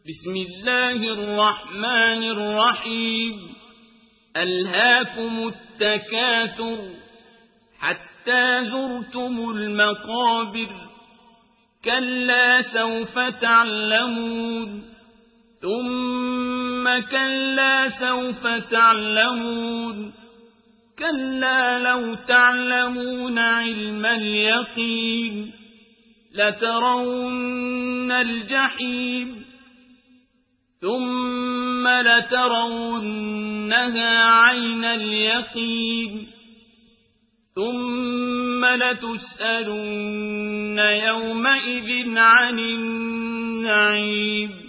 بسم الله الرحمن الرحيم ألهاكم التكاثر حتى زرتم المقابر كلا سوف تعلمون ثم كلا سوف تعلمون كلا لو تعلمون علم اليقين لترون الجحيم ثم لترونها عين اليقين ثم لتسألن يومئذ عن النعيم